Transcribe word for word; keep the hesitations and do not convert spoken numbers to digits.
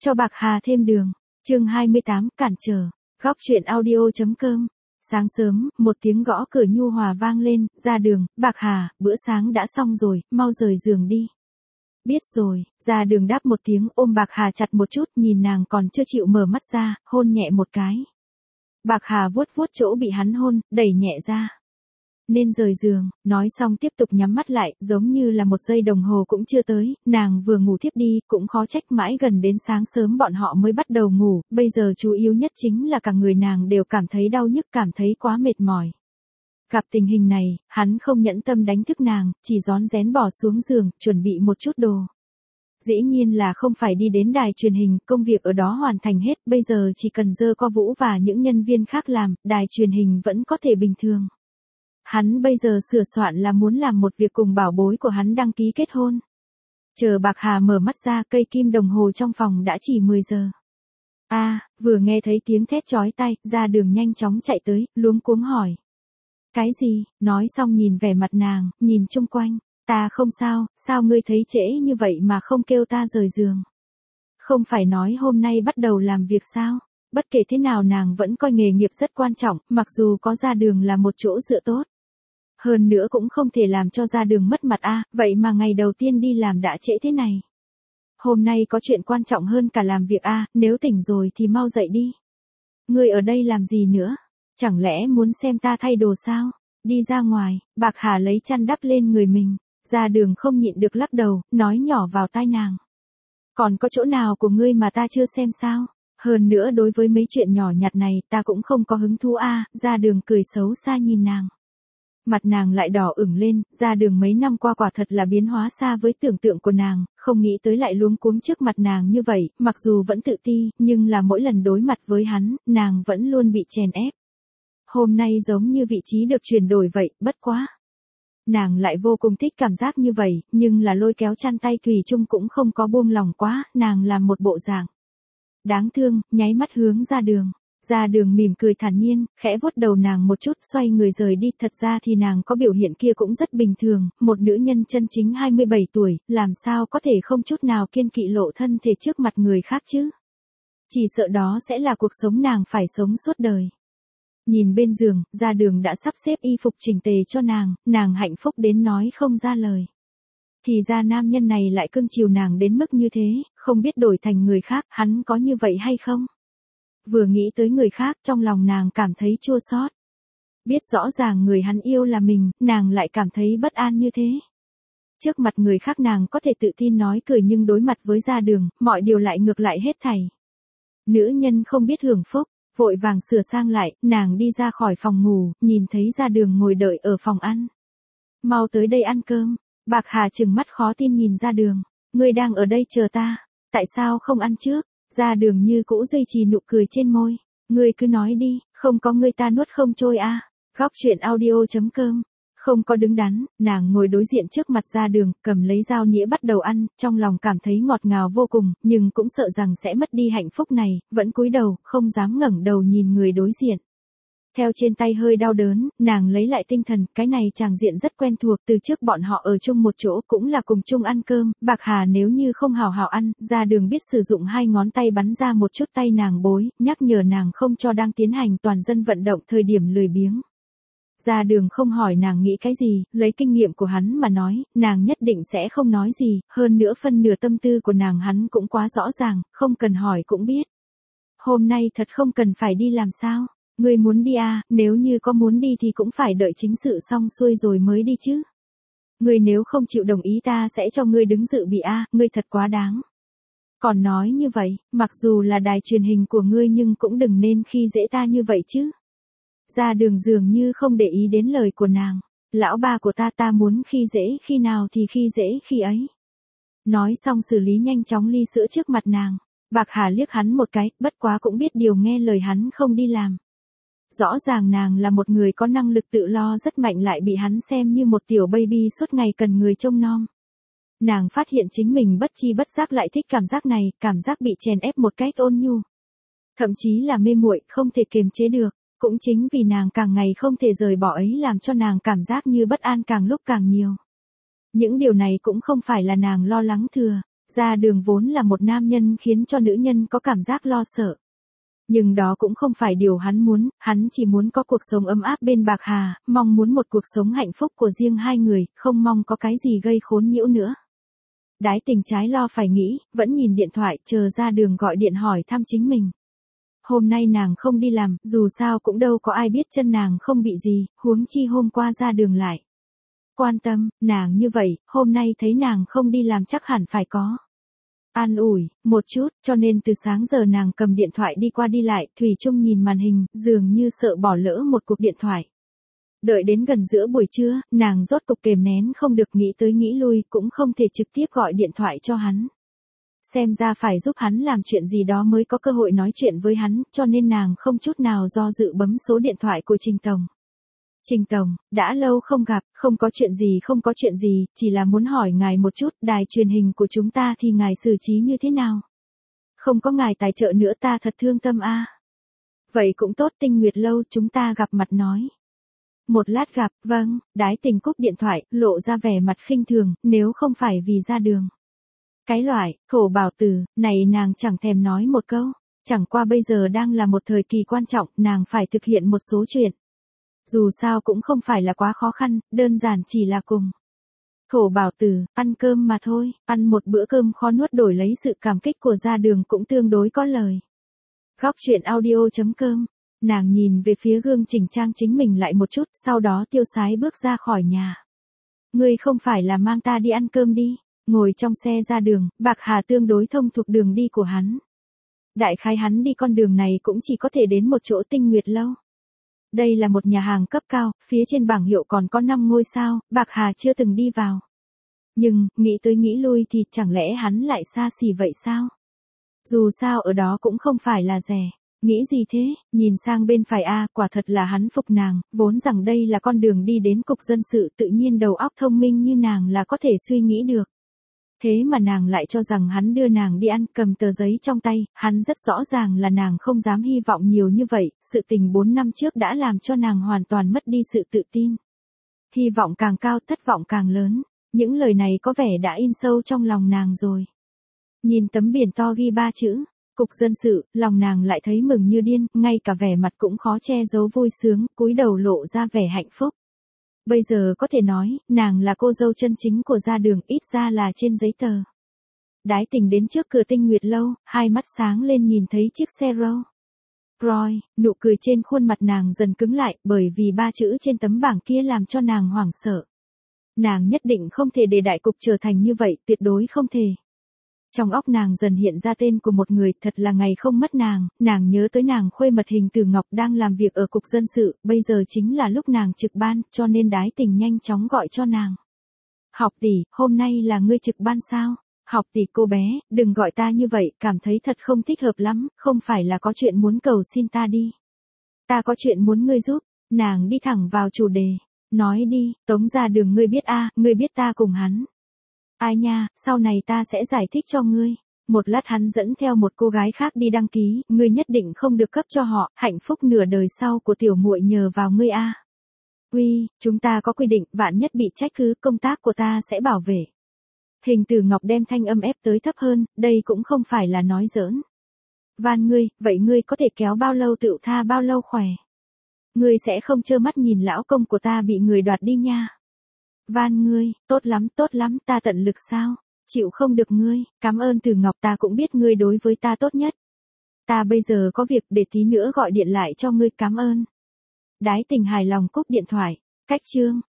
cho Bạc Hà thêm đường. Chương hai mươi tám, cản trở. Góc truyện audio chấm com. Sáng sớm, một tiếng gõ cửa nhu hòa vang lên, ra đường, Bạc Hà, bữa sáng đã xong rồi, mau rời giường đi. Biết rồi, ra đường đáp một tiếng, ôm Bạc Hà chặt một chút, nhìn nàng còn chưa chịu mở mắt ra, hôn nhẹ một cái. Bạc Hà vuốt vuốt chỗ bị hắn hôn, đẩy nhẹ ra. Nên rời giường, nói xong tiếp tục nhắm mắt lại, giống như là một giây đồng hồ cũng chưa tới, nàng vừa ngủ tiếp đi, cũng khó trách mãi gần đến sáng sớm bọn họ mới bắt đầu ngủ, bây giờ chủ yếu nhất chính là cả người nàng đều cảm thấy đau nhức, cảm thấy quá mệt mỏi. Gặp tình hình này, hắn không nhẫn tâm đánh thức nàng, chỉ rón rén bỏ xuống giường, chuẩn bị một chút đồ. Dĩ nhiên là không phải đi đến đài truyền hình, công việc ở đó hoàn thành hết, bây giờ chỉ cần dơ co Vũ và những nhân viên khác làm, đài truyền hình vẫn có thể bình thường. Hắn bây giờ sửa soạn là muốn làm một việc cùng bảo bối của hắn đăng ký kết hôn. Chờ Bạc Hà mở mắt ra, cây kim đồng hồ trong phòng đã chỉ mười giờ. A, à, vừa nghe thấy tiếng thét chói tai, ra đường nhanh chóng chạy tới, luống cuống hỏi. Cái gì? Nói xong nhìn vẻ mặt nàng, nhìn chung quanh. Ta không sao, sao ngươi thấy trễ như vậy mà không kêu ta rời giường? Không phải nói hôm nay bắt đầu làm việc sao? Bất kể thế nào nàng vẫn coi nghề nghiệp rất quan trọng, mặc dù có ra đường là một chỗ dựa tốt. Hơn nữa cũng không thể làm cho ra đường mất mặt a, à, vậy mà ngày đầu tiên đi làm đã trễ thế này. Hôm nay có chuyện quan trọng hơn cả làm việc a, à, nếu tỉnh rồi thì mau dậy đi. Ngươi ở đây làm gì nữa? Chẳng lẽ muốn xem ta thay đồ sao? Đi ra ngoài, Bạc Hà lấy chăn đắp lên người mình, ra đường không nhịn được lắc đầu, nói nhỏ vào tai nàng. Còn có chỗ nào của ngươi mà ta chưa xem sao? Hơn nữa đối với mấy chuyện nhỏ nhặt này ta cũng không có hứng thú a, à, ra đường cười xấu xa nhìn nàng. Mặt nàng lại đỏ ửng lên, ra đường mấy năm qua quả thật là biến hóa xa với tưởng tượng của nàng, không nghĩ tới lại luống cuống trước mặt nàng như vậy, mặc dù vẫn tự ti, nhưng là mỗi lần đối mặt với hắn, nàng vẫn luôn bị chèn ép. Hôm nay giống như vị trí được chuyển đổi vậy, bất quá. Nàng lại vô cùng thích cảm giác như vậy, nhưng là lôi kéo chăn tay thủy chung cũng không có buông lòng quá, nàng làm một bộ dạng đáng thương, nháy mắt hướng ra đường. Ra đường mỉm cười thản nhiên, khẽ vuốt đầu nàng một chút, xoay người rời đi, thật ra thì nàng có biểu hiện kia cũng rất bình thường, một nữ nhân chân chính hai mươi bảy tuổi, làm sao có thể không chút nào kiêng kỵ lộ thân thể trước mặt người khác chứ? Chỉ sợ đó sẽ là cuộc sống nàng phải sống suốt đời. Nhìn bên giường, ra đường đã sắp xếp y phục chỉnh tề cho nàng, nàng hạnh phúc đến nói không ra lời. Thì ra nam nhân này lại cưng chiều nàng đến mức như thế, không biết đổi thành người khác, hắn có như vậy hay không? Vừa nghĩ tới người khác, trong lòng nàng cảm thấy chua xót. Biết rõ ràng người hắn yêu là mình, nàng lại cảm thấy bất an như thế. Trước mặt người khác nàng có thể tự tin nói cười, nhưng đối mặt với ra đường, mọi điều lại ngược lại hết thảy. Nữ nhân không biết hưởng phúc, vội vàng sửa sang lại, nàng đi ra khỏi phòng ngủ, nhìn thấy ra đường ngồi đợi ở phòng ăn. Mau tới đây ăn cơm. Bạc Hà trừng mắt khó tin nhìn ra đường. Ngươi đang ở đây chờ ta, tại sao không ăn trước? Ra đường như cũ duy trì nụ cười trên môi. Ngươi cứ nói đi, không có ngươi ta nuốt không trôi a. À. Góc truyện audio chấm com. Không có đứng đắn, nàng ngồi đối diện trước mặt ra đường, cầm lấy dao nĩa bắt đầu ăn, trong lòng cảm thấy ngọt ngào vô cùng, nhưng cũng sợ rằng sẽ mất đi hạnh phúc này, vẫn cúi đầu, không dám ngẩng đầu nhìn người đối diện. Theo trên tay hơi đau đớn, nàng lấy lại tinh thần, cái này chàng diện rất quen thuộc, từ trước bọn họ ở chung một chỗ cũng là cùng chung ăn cơm, Bạc Hà nếu như không hào hào ăn, ra đường biết sử dụng hai ngón tay bắn ra một chút tay nàng bối, nhắc nhở nàng không cho đang tiến hành toàn dân vận động thời điểm lười biếng. Ra đường không hỏi nàng nghĩ cái gì, lấy kinh nghiệm của hắn mà nói, nàng nhất định sẽ không nói gì, hơn nữa phân nửa tâm tư của nàng hắn cũng quá rõ ràng, không cần hỏi cũng biết. Hôm nay thật không cần phải đi làm sao? Ngươi muốn đi à, nếu như có muốn đi thì cũng phải đợi chính sự xong xuôi rồi mới đi chứ. Ngươi nếu không chịu đồng ý ta sẽ cho ngươi đứng dự bị a, à, ngươi thật quá đáng. Còn nói như vậy, mặc dù là đài truyền hình của ngươi nhưng cũng đừng nên khi dễ ta như vậy chứ. Ra đường dường như không để ý đến lời của nàng. Lão ba của ta ta muốn khi dễ khi nào thì khi dễ khi ấy. Nói xong xử lý nhanh chóng ly sữa trước mặt nàng. Bạc Hà liếc hắn một cái, bất quá cũng biết điều nghe lời hắn không đi làm. Rõ ràng nàng là một người có năng lực tự lo rất mạnh lại bị hắn xem như một tiểu baby suốt ngày cần người trông nom. Nàng phát hiện chính mình bất chi bất giác lại thích cảm giác này, cảm giác bị chèn ép một cách ôn nhu. Thậm chí là mê muội, không thể kiềm chế được. Cũng chính vì nàng càng ngày không thể rời bỏ ấy làm cho nàng cảm giác như bất an càng lúc càng nhiều. Những điều này cũng không phải là nàng lo lắng thừa. Ra Đường vốn là một nam nhân khiến cho nữ nhân có cảm giác lo sợ. Nhưng đó cũng không phải điều hắn muốn, hắn chỉ muốn có cuộc sống ấm áp bên Bạc Hà, mong muốn một cuộc sống hạnh phúc của riêng hai người, không mong có cái gì gây khốn nhiễu nữa. Đái Tình trái lo phải nghĩ, vẫn nhìn điện thoại, chờ Ra Đường gọi điện hỏi thăm chính mình. Hôm nay nàng không đi làm, dù sao cũng đâu có ai biết chân nàng không bị gì, huống chi hôm qua Ra Đường lại quan tâm, nàng như vậy, hôm nay thấy nàng không đi làm chắc hẳn phải có an ủi, một chút, cho nên từ sáng giờ nàng cầm điện thoại đi qua đi lại, thủy chung nhìn màn hình, dường như sợ bỏ lỡ một cuộc điện thoại. Đợi đến gần giữa buổi trưa, nàng rốt cục kềm nén không được nghĩ tới nghĩ lui, cũng không thể trực tiếp gọi điện thoại cho hắn. Xem ra phải giúp hắn làm chuyện gì đó mới có cơ hội nói chuyện với hắn, cho nên nàng không chút nào do dự bấm số điện thoại của Trình Tổng. Trình Tổng, đã lâu không gặp, không có chuyện gì không có chuyện gì, chỉ là muốn hỏi ngài một chút, đài truyền hình của chúng ta thì ngài xử trí như thế nào? Không có ngài tài trợ nữa ta thật thương tâm a. À. Vậy cũng tốt, Tinh Nguyệt Lâu chúng ta gặp mặt nói. Một lát gặp, vâng, Đái Tình cúp điện thoại, lộ ra vẻ mặt khinh thường, nếu không phải vì Ra Đường. Cái loại, khổ bảo tử, này nàng chẳng thèm nói một câu, chẳng qua bây giờ đang là một thời kỳ quan trọng, nàng phải thực hiện một số chuyện. Dù sao cũng không phải là quá khó khăn, đơn giản chỉ là cùng. Khổ bảo tử, ăn cơm mà thôi, ăn một bữa cơm khó nuốt đổi lấy sự cảm kích của Ra Đường cũng tương đối có lời. Góc truyện audio chấm com, nàng nhìn về phía gương chỉnh trang chính mình lại một chút, sau đó tiêu sái bước ra khỏi nhà. Ngươi không phải là mang ta đi ăn cơm đi, ngồi trong xe Ra Đường, Bạc Hà tương đối thông thuộc đường đi của hắn. Đại khái hắn đi con đường này cũng chỉ có thể đến một chỗ Tinh Nguyệt Lâu. Đây là một nhà hàng cấp cao, phía trên bảng hiệu còn có năm ngôi sao, Bạc Hà chưa từng đi vào. Nhưng, nghĩ tới nghĩ lui thì chẳng lẽ hắn lại xa xỉ vậy sao? Dù sao ở đó cũng không phải là rẻ. Nghĩ gì thế, nhìn sang bên phải a, quả thật là hắn phục nàng, vốn rằng đây là con đường đi đến cục dân sự, tự nhiên đầu óc thông minh như nàng là có thể suy nghĩ được. Thế mà nàng lại cho rằng hắn đưa nàng đi ăn, cầm tờ giấy trong tay, hắn rất rõ ràng là nàng không dám hy vọng nhiều như vậy, sự tình bốn năm trước đã làm cho nàng hoàn toàn mất đi sự tự tin. Hy vọng càng cao, thất vọng càng lớn, những lời này có vẻ đã in sâu trong lòng nàng rồi. Nhìn tấm biển to ghi ba chữ, cục dân sự, lòng nàng lại thấy mừng như điên, ngay cả vẻ mặt cũng khó che giấu vui sướng, cúi đầu lộ ra vẻ hạnh phúc. Bây giờ có thể nói, nàng là cô dâu chân chính của Ra Đường, ít ra là trên giấy tờ. Đái Tình đến trước cửa Tinh Nguyệt Lâu, hai mắt sáng lên nhìn thấy chiếc xe Rolls Royce, nụ cười trên khuôn mặt nàng dần cứng lại, bởi vì ba chữ trên tấm bảng kia làm cho nàng hoảng sợ. Nàng nhất định không thể để đại cục trở thành như vậy, tuyệt đối không thể. Trong óc nàng dần hiện ra tên của một người, thật là ngày không mất nàng, nàng nhớ tới nàng khuê mật Hình Tử Ngọc đang làm việc ở cục dân sự, bây giờ chính là lúc nàng trực ban, cho nên Đái Tình nhanh chóng gọi cho nàng. Học tỷ, hôm nay là ngươi trực ban sao? Học tỷ cô bé, đừng gọi ta như vậy, cảm thấy thật không thích hợp lắm, không phải là có chuyện muốn cầu xin ta đi. Ta có chuyện muốn ngươi giúp, nàng đi thẳng vào chủ đề. Nói đi, Tống Ra Đường ngươi biết a, ngươi biết ta cùng hắn. Ai nha, sau này ta sẽ giải thích cho ngươi. Một lát hắn dẫn theo một cô gái khác đi đăng ký, ngươi nhất định không được cấp cho họ, hạnh phúc nửa đời sau của tiểu muội nhờ vào ngươi a. Uy, chúng ta có quy định, vạn nhất bị trách cứ, công tác của ta sẽ bảo vệ. Hình Tử Ngọc đem thanh âm ép tới thấp hơn, đây cũng không phải là nói giỡn. Van ngươi, vậy ngươi có thể kéo bao lâu tựu tha bao lâu khỏe. Ngươi sẽ không trơ mắt nhìn lão công của ta bị người đoạt đi nha. Van ngươi, tốt lắm, tốt lắm, ta tận lực sao? Chịu không được ngươi, cảm ơn Tử Ngọc, ta cũng biết ngươi đối với ta tốt nhất. Ta bây giờ có việc, để tí nữa gọi điện lại cho ngươi, cảm ơn. Đái Tình hài lòng cúp điện thoại, cách chương.